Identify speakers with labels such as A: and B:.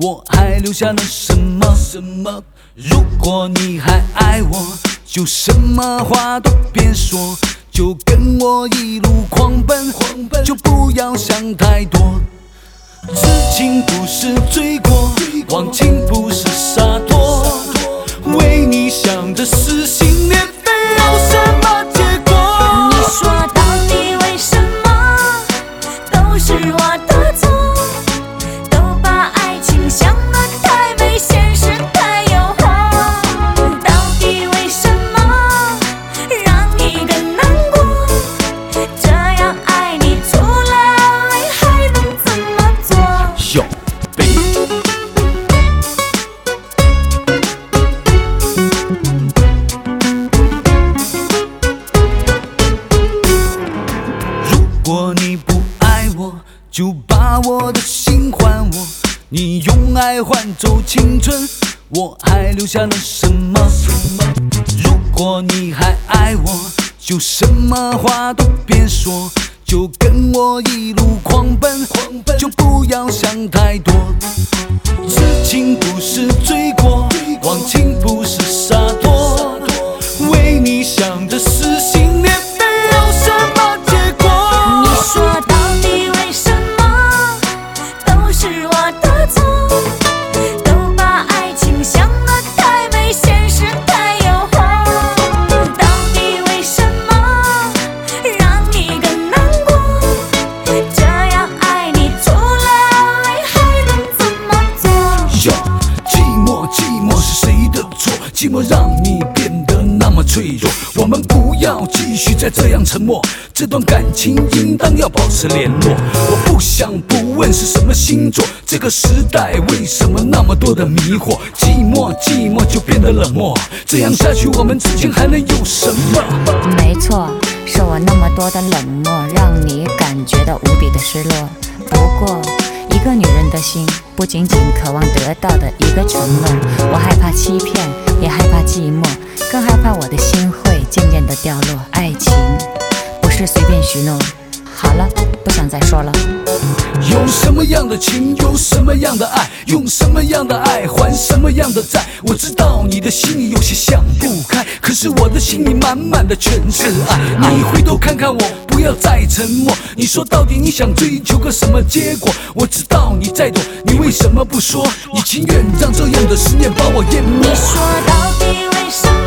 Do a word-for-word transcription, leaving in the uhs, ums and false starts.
A: 我还留下了什么？什么？如果你还爱我，就什么话都别说，就跟我一路狂奔，狂奔就不要想太多。痴情不是罪过，忘情不是洒脱，为你想的撕心裂肺有什么结果？
B: 你说到底为什么都是我的错？都把爱情想得太美，现实太诱惑。到底为什么让你更难过？这样爱你除了泪还能怎么做？
A: 哟，baby。如果你不爱我，就把我的心还我。你用爱换走青春，我还留下了什么？如果你还爱我，就什么话都别说，就跟我一路狂奔，狂奔就不要想太多。痴情不是罪过，忘情不是洒脱，为你想的撕心裂肺有什么结果？
B: 你说到底为什么都是我的错？都把爱情想得太美，现实太诱惑。到底为什么让你更难过？这样爱你除了泪还能怎么做？
A: 哟，寂寞寂寞是谁的错？寂寞让你变得那么脆弱。我们不要继续再这样沉默，这段感情应当要保持联络。我不想不问是什么星座，这个时代为什么那么多的迷惑？寂寞寂寞就变得冷漠，这样下去我们之间还能有什么？
C: 没错，是我那么多的冷漠，让你感觉到无比的失落。不过，一个女人的心，不仅仅渴望得到的一个承诺，我害怕欺骗，也害怕寂寞，更害怕我的心会渐渐的掉落。爱情不是随便许诺。好了，不想再说了。
A: 有什么样的情，有什么样的爱，用什么样的爱还什么样的债。我知道你的心里有些想不开，可是我的心里满满的全是爱。你回头看看我，不要再沉默。你说到底你想追求个什么结果？我知道你在躲，你为什么不说？你情愿让这样的思念把我淹没？
B: 你说到底为什么